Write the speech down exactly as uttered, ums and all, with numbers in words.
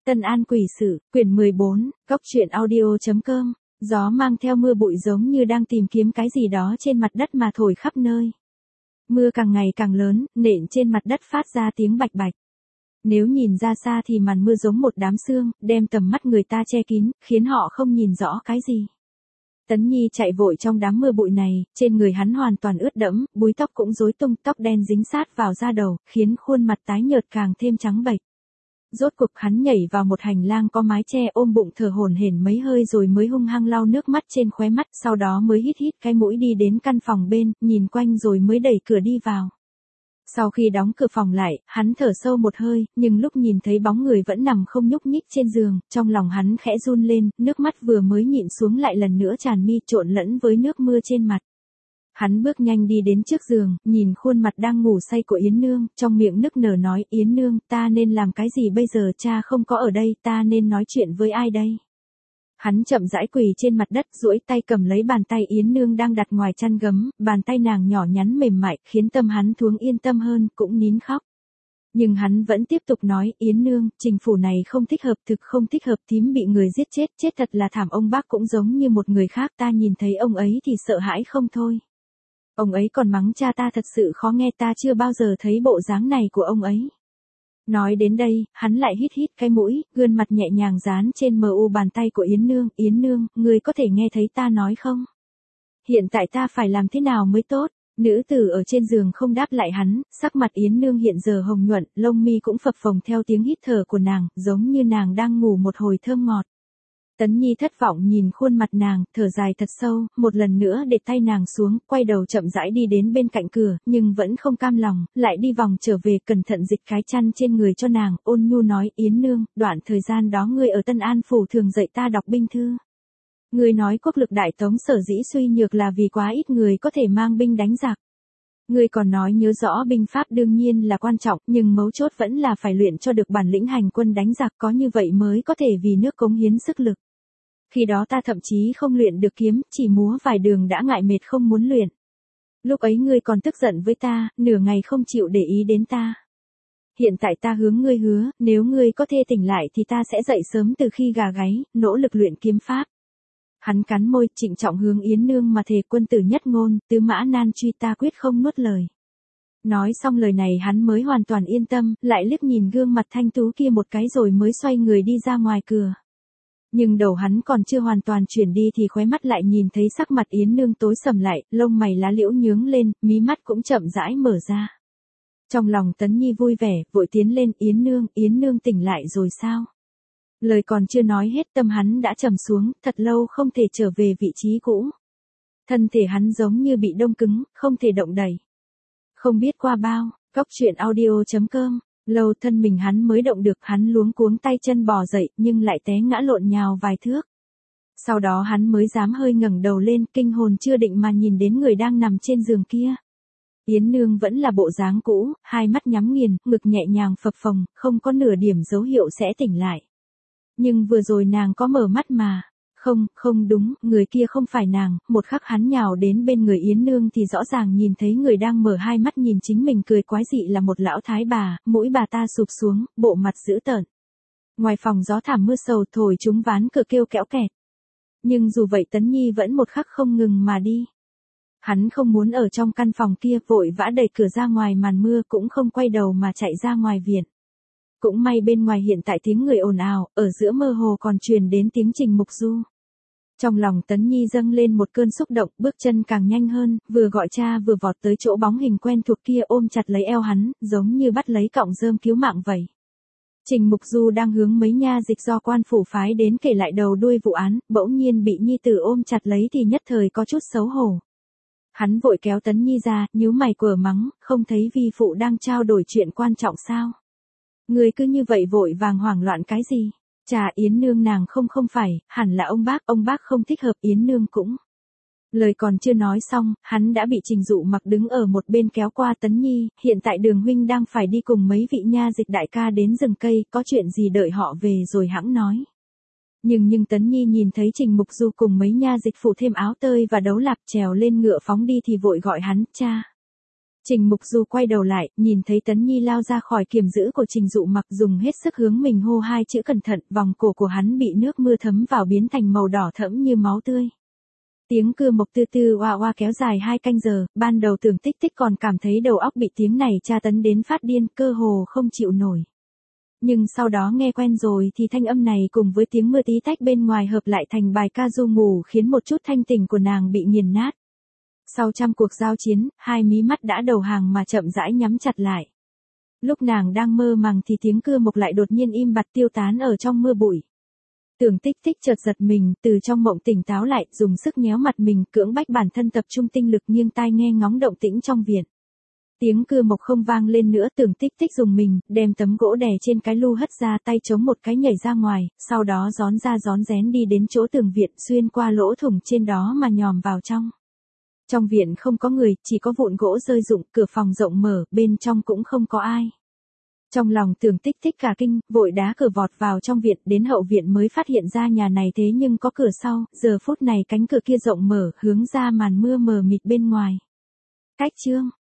Tân An Quỷ Sự, quyển mười bốn, góc truyện audio.com, gió mang theo mưa bụi giống như đang tìm kiếm cái gì đó trên mặt đất mà thổi khắp nơi. Mưa càng ngày càng lớn, nện trên mặt đất phát ra tiếng bạch bạch. Nếu nhìn ra xa thì màn mưa giống một đám sương, đem tầm mắt người ta che kín, khiến họ không nhìn rõ cái gì. Tấn Nhi chạy vội trong đám mưa bụi này, trên người hắn hoàn toàn ướt đẫm, búi tóc cũng rối tung, tóc đen dính sát vào da đầu, khiến khuôn mặt tái nhợt càng thêm trắng bệch. Rốt cuộc hắn nhảy vào một hành lang có mái che, ôm bụng thở hổn hển mấy hơi rồi mới hung hăng lau nước mắt trên khóe mắt, sau đó mới hít hít cái mũi đi đến căn phòng bên, nhìn quanh rồi mới đẩy cửa đi vào. Sau khi đóng cửa phòng lại, hắn thở sâu một hơi, nhưng lúc nhìn thấy bóng người vẫn nằm không nhúc nhích trên giường, trong lòng hắn khẽ run lên, nước mắt vừa mới nhịn xuống lại lần nữa tràn mi trộn lẫn với nước mưa trên mặt. Hắn bước nhanh đi đến trước giường, nhìn khuôn mặt đang ngủ say của Yến Nương, trong miệng nức nở nói, Yến Nương, ta nên làm cái gì bây giờ, cha không có ở đây, ta nên nói chuyện với ai đây? Hắn chậm rãi quỳ trên mặt đất, duỗi tay cầm lấy bàn tay Yến Nương đang đặt ngoài chăn gấm, bàn tay nàng nhỏ nhắn mềm mại, khiến tâm hắn thoáng yên tâm hơn, cũng nín khóc. Nhưng hắn vẫn tiếp tục nói, Yến Nương, trình phủ này không thích hợp, thực không thích hợp, thím bị người giết chết, chết thật là thảm, ông bác cũng giống như một người khác, ta nhìn thấy ông ấy thì sợ hãi không thôi. Ông ấy còn mắng cha ta thật sự khó nghe, ta chưa bao giờ thấy bộ dáng này của ông ấy. Nói đến đây, hắn lại hít hít cái mũi, gương mặt nhẹ nhàng dán trên mờ u bàn tay của Yến Nương, Yến Nương, ngươi có thể nghe thấy ta nói không? Hiện tại ta phải làm thế nào mới tốt? Nữ tử ở trên giường không đáp lại hắn, sắc mặt Yến Nương hiện giờ hồng nhuận, lông mi cũng phập phồng theo tiếng hít thở của nàng, giống như nàng đang ngủ một hồi thơm ngọt. Tấn Nhi thất vọng nhìn khuôn mặt nàng, thở dài thật sâu, một lần nữa để tay nàng xuống, quay đầu chậm rãi đi đến bên cạnh cửa, nhưng vẫn không cam lòng, lại đi vòng trở về, cẩn thận dịch cái chăn trên người cho nàng, ôn nhu nói, Yến Nương, đoạn thời gian đó ngươi ở Tân An Phủ thường dạy ta đọc binh thư. Ngươi nói quốc lực Đại Tống sở dĩ suy nhược là vì quá ít người có thể mang binh đánh giặc. Ngươi còn nói nhớ rõ binh pháp đương nhiên là quan trọng, nhưng mấu chốt vẫn là phải luyện cho được bản lĩnh hành quân đánh giặc, có như vậy mới có thể vì nước cống hiến sức lực. Khi đó ta thậm chí không luyện được kiếm, chỉ múa vài đường đã ngại mệt không muốn luyện. Lúc ấy ngươi còn tức giận với ta, nửa ngày không chịu để ý đến ta. Hiện tại ta hướng ngươi hứa, nếu ngươi có thể tỉnh lại thì ta sẽ dậy sớm từ khi gà gáy, nỗ lực luyện kiếm pháp. Hắn cắn môi, trịnh trọng hướng Yến Nương mà thề, quân tử nhất ngôn, tứ mã nan truy, ta quyết không nuốt lời. Nói xong lời này hắn mới hoàn toàn yên tâm, lại liếc nhìn gương mặt thanh tú kia một cái rồi mới xoay người đi ra ngoài cửa. Nhưng đầu hắn còn chưa hoàn toàn chuyển đi thì khóe mắt lại nhìn thấy sắc mặt Yến Nương tối sầm lại, lông mày lá liễu nhướng lên, mí mắt cũng chậm rãi mở ra. Trong lòng Tấn Nhi vui vẻ, vội tiến lên, Yến Nương, Yến Nương tỉnh lại rồi sao? Lời còn chưa nói hết tâm hắn đã trầm xuống, thật lâu không thể trở về vị trí cũ. Thân thể hắn giống như bị đông cứng, không thể động đậy. Không biết qua bao, góc truyện audio.com. Lâu thân mình hắn mới động được, hắn luống cuống tay chân bò dậy, nhưng lại té ngã lộn nhào vài thước. Sau đó hắn mới dám hơi ngẩng đầu lên, kinh hồn chưa định mà nhìn đến người đang nằm trên giường kia. Yến Nương vẫn là bộ dáng cũ, hai mắt nhắm nghiền, ngực nhẹ nhàng phập phồng, không có nửa điểm dấu hiệu sẽ tỉnh lại. Nhưng vừa rồi nàng có mở mắt mà. Không, không đúng, người kia không phải nàng, một khắc hắn nhào đến bên người Yến Nương thì rõ ràng nhìn thấy người đang mở hai mắt nhìn chính mình cười quái dị là một lão thái bà, mũi bà ta sụp xuống, bộ mặt dữ tợn. Ngoài phòng gió thảm mưa sầu thổi trúng ván cửa kêu kẽo kẹt. Nhưng dù vậy Tấn Nhi vẫn một khắc không ngừng mà đi. Hắn không muốn ở trong căn phòng kia, vội vã đẩy cửa ra ngoài màn mưa, cũng không quay đầu mà chạy ra ngoài viện. Cũng may bên ngoài hiện tại tiếng người ồn ào, ở giữa mơ hồ còn truyền đến tiếng Trình Mục Du. Trong lòng Tấn Nhi dâng lên một cơn xúc động, bước chân càng nhanh hơn, vừa gọi cha vừa vọt tới chỗ bóng hình quen thuộc kia, ôm chặt lấy eo hắn, giống như bắt lấy cọng rơm cứu mạng vậy. Trình Mục Du đang hướng mấy nha dịch do quan phủ phái đến kể lại đầu đuôi vụ án, bỗng nhiên bị nhi tử ôm chặt lấy thì nhất thời có chút xấu hổ. Hắn vội kéo Tấn Nhi ra, nhíu mày quở mắng, không thấy vi phụ đang trao đổi chuyện quan trọng sao? Người cứ như vậy vội vàng hoảng loạn cái gì? Chà, Yến Nương nàng không không phải, hẳn là ông bác, ông bác không thích hợp, Yến Nương cũng. Lời còn chưa nói xong, hắn đã bị Trình Dụ Mặc đứng ở một bên kéo qua, Tấn Nhi, hiện tại Đường huynh đang phải đi cùng mấy vị nha dịch đại ca đến rừng cây, có chuyện gì đợi họ về rồi hẵng nói. Nhưng nhưng Tấn Nhi nhìn thấy Trình Mục Du cùng mấy nha dịch phủ thêm áo tơi và đấu lạp trèo lên ngựa phóng đi thì vội gọi hắn, cha. Trình Mục Du quay đầu lại, nhìn thấy Tấn Nhi lao ra khỏi kiềm giữ của Trình Dụ Mặc, dùng hết sức hướng mình hô hai chữ cẩn thận, vòng cổ của hắn bị nước mưa thấm vào biến thành màu đỏ thẫm như máu tươi. Tiếng cưa mộc tư tư oa oa kéo dài hai canh giờ, ban đầu Tưởng Tích Tích còn cảm thấy đầu óc bị tiếng này tra tấn đến phát điên, cơ hồ không chịu nổi. Nhưng sau đó nghe quen rồi thì thanh âm này cùng với tiếng mưa tí tách bên ngoài hợp lại thành bài ca ru ngủ, khiến một chút thanh tỉnh của nàng bị nghiền nát. Sau trăm cuộc giao chiến, hai mí mắt đã đầu hàng mà chậm rãi nhắm chặt lại. Lúc nàng đang mơ màng thì tiếng cưa mộc lại đột nhiên im bặt tiêu tán ở trong mưa bụi. Tưởng Tích Tích chợt giật mình, từ trong mộng tỉnh táo lại, dùng sức nhéo mặt mình, cưỡng bách bản thân tập trung tinh lực, nghiêng tai nghe ngóng động tĩnh trong viện. Tiếng cưa mộc không vang lên nữa, Tưởng Tích Tích dùng mình, đem tấm gỗ đè trên cái lu hất ra, tay chống một cái nhảy ra ngoài, sau đó rón ra rón rén đi đến chỗ tường viện, xuyên qua lỗ thủng trên đó mà nhòm vào trong. Trong viện không có người, chỉ có vụn gỗ rơi rụng, cửa phòng rộng mở, bên trong cũng không có ai. Trong lòng Tưởng Tích Tích cả kinh, vội đá cửa vọt vào trong viện, đến hậu viện mới phát hiện ra nhà này thế nhưng có cửa sau, giờ phút này cánh cửa kia rộng mở, hướng ra màn mưa mờ mịt bên ngoài. Cách chương